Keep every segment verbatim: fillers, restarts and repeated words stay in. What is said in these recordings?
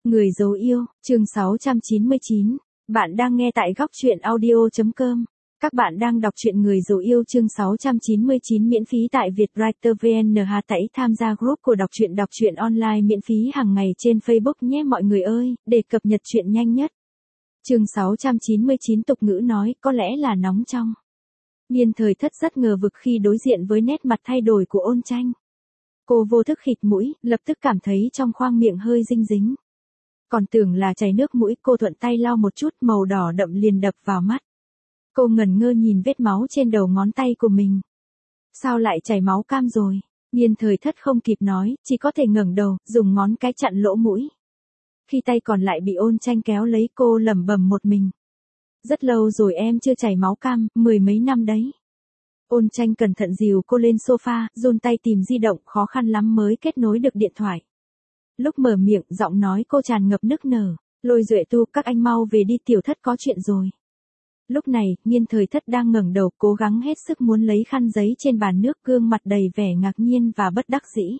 Người dấu yêu, chương sáu trăm chín mươi chín. Bạn đang nghe tại góc truyện audio chấm com. Các bạn đang đọc truyện Người dấu yêu chương sáu trăm chín mươi chín miễn phí tại Vietwriter vê en. Hãy tham gia group của đọc truyện đọc truyện online miễn phí hàng ngày trên Facebook nhé mọi người ơi, để cập nhật truyện nhanh nhất. Chương sáu trăm chín mươi chín tục ngữ nói có lẽ là nóng trong. Niên Thời Thất rất ngờ vực khi đối diện với nét mặt thay đổi của Ôn Tranh. Cô vô thức khịt mũi, lập tức cảm thấy trong khoang miệng hơi dinh dính. Còn tưởng là chảy nước mũi, cô thuận tay lau một chút, màu đỏ đậm liền đập vào mắt. Cô ngẩn ngơ nhìn vết máu trên đầu ngón tay của mình. Sao lại chảy máu cam rồi? Niên Thời Thất không kịp nói, chỉ có thể ngẩng đầu, dùng ngón cái chặn lỗ mũi. Khi tay còn lại bị Ôn Tranh kéo lấy, cô lẩm bẩm một mình. Rất lâu rồi em chưa chảy máu cam, mười mấy năm đấy. Ôn Tranh cẩn thận dìu cô lên sofa, run tay tìm di động, khó khăn lắm mới kết nối được điện thoại. Lúc mở miệng, giọng nói cô tràn ngập nức nở. Lôi Duệ Tu, các anh mau về đi, Tiểu Thất có chuyện rồi. Lúc này, Niên Thời Thất đang ngẩng đầu, cố gắng hết sức muốn lấy khăn giấy trên bàn nước, gương mặt đầy vẻ ngạc nhiên và bất đắc dĩ.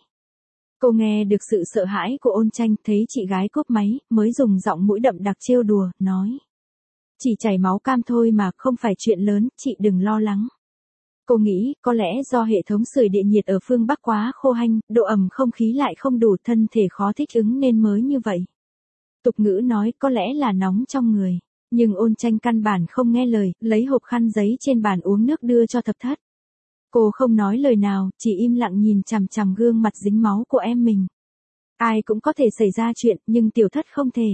Cô nghe được sự sợ hãi của Ôn Tranh, thấy chị gái cúp máy, mới dùng giọng mũi đậm đặc trêu đùa, nói. Chỉ chảy máu cam thôi mà, không phải chuyện lớn, chị đừng lo lắng. Cô nghĩ, có lẽ do hệ thống sưởi địa nhiệt ở phương Bắc quá khô hanh, độ ẩm không khí lại không đủ, thân thể khó thích ứng nên mới như vậy. Tục ngữ nói có lẽ là nóng trong người, nhưng Ôn Tranh căn bản không nghe lời, lấy hộp khăn giấy trên bàn uống nước đưa cho Thập Thất. Cô không nói lời nào, chỉ im lặng nhìn chằm chằm gương mặt dính máu của em mình. Ai cũng có thể xảy ra chuyện, nhưng Tiểu Thất không thể.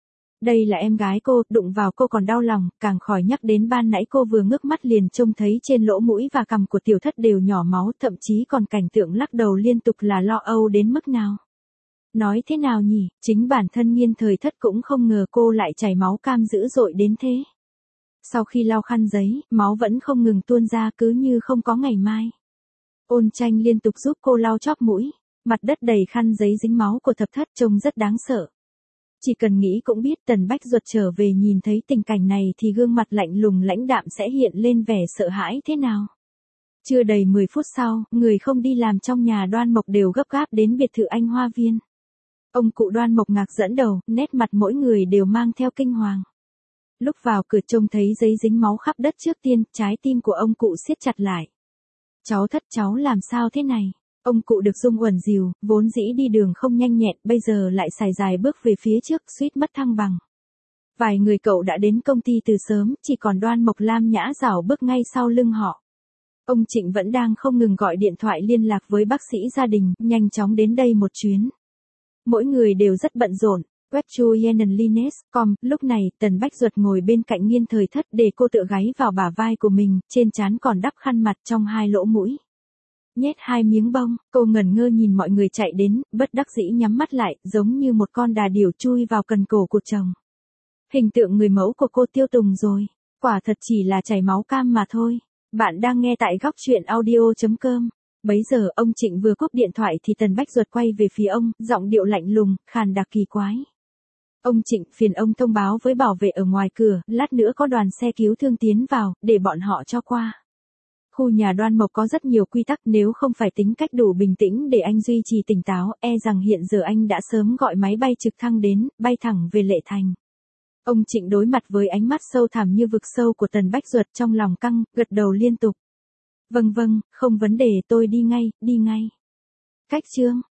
Đây là em gái cô, đụng vào cô còn đau lòng, càng khỏi nhắc đến ban nãy cô vừa ngước mắt liền trông thấy trên lỗ mũi và cằm của Tiểu Thất đều nhỏ máu, thậm chí còn cảnh tượng lắc đầu liên tục là lo âu đến mức nào. Nói thế nào nhỉ, chính bản thân Niên Thời Thất cũng không ngờ cô lại chảy máu cam dữ dội đến thế. Sau khi lau khăn giấy, máu vẫn không ngừng tuôn ra, cứ như không có ngày mai. Ôn Tranh liên tục giúp cô lau chóp mũi, mặt đất đầy khăn giấy dính máu của Thập Thất trông rất đáng sợ. Chỉ cần nghĩ cũng biết Tần Bách Duật trở về nhìn thấy tình cảnh này thì gương mặt lạnh lùng lãnh đạm sẽ hiện lên vẻ sợ hãi thế nào. Chưa đầy mười phút sau, người không đi làm trong nhà Đoan Mộc đều gấp gáp đến biệt thự Anh Hoa Viên. Ông cụ Đoan Mộc Ngạc dẫn đầu, nét mặt mỗi người đều mang theo kinh hoàng. Lúc vào cửa trông thấy giấy dính máu khắp đất trước tiên, trái tim của ông cụ siết chặt lại. Cháu Thất, cháu làm sao thế này? Ông cụ được Dung uẩn dìu, vốn dĩ đi đường không nhanh nhẹn, bây giờ lại sải dài bước về phía trước, suýt mất thăng bằng. Vài người cậu đã đến công ty từ sớm, chỉ còn Đoan Mộc Lam nhã dảo bước ngay sau lưng họ. Ông Trịnh vẫn đang không ngừng gọi điện thoại liên lạc với bác sĩ gia đình, nhanh chóng đến đây một chuyến. Mỗi người đều rất bận rộn. Web chu yenenlines chấm com, lúc này, Tần Bách Duật ngồi bên cạnh Niên Thời Thất để cô tựa gáy vào bả vai của mình, trên trán còn đắp khăn mặt trong hai lỗ mũi. Nhét hai miếng bông, cô ngẩn ngơ nhìn mọi người chạy đến, bất đắc dĩ nhắm mắt lại, giống như một con đà điểu chui vào cần cổ của chồng. Hình tượng người mẫu của cô tiêu tùng rồi, quả thật chỉ là chảy máu cam mà thôi. Bạn đang nghe tại góc truyện audio chấm com. Bấy giờ ông Trịnh vừa cúp điện thoại thì Tần Bách Duật quay về phía ông, giọng điệu lạnh lùng, khàn đặc kỳ quái. Ông Trịnh, phiền ông thông báo với bảo vệ ở ngoài cửa, lát nữa có đoàn xe cứu thương tiến vào, để bọn họ cho qua. Khu nhà Đoan Mộc có rất nhiều quy tắc, nếu không phải tính cách đủ bình tĩnh để anh duy trì tỉnh táo, e rằng hiện giờ anh đã sớm gọi máy bay trực thăng đến, bay thẳng về Lệ Thành. Ông Trịnh đối mặt với ánh mắt sâu thẳm như vực sâu của Tần Bách Duật, trong lòng căng, gật đầu liên tục. Vâng vâng, không vấn đề, tôi đi ngay, đi ngay. Cách chương.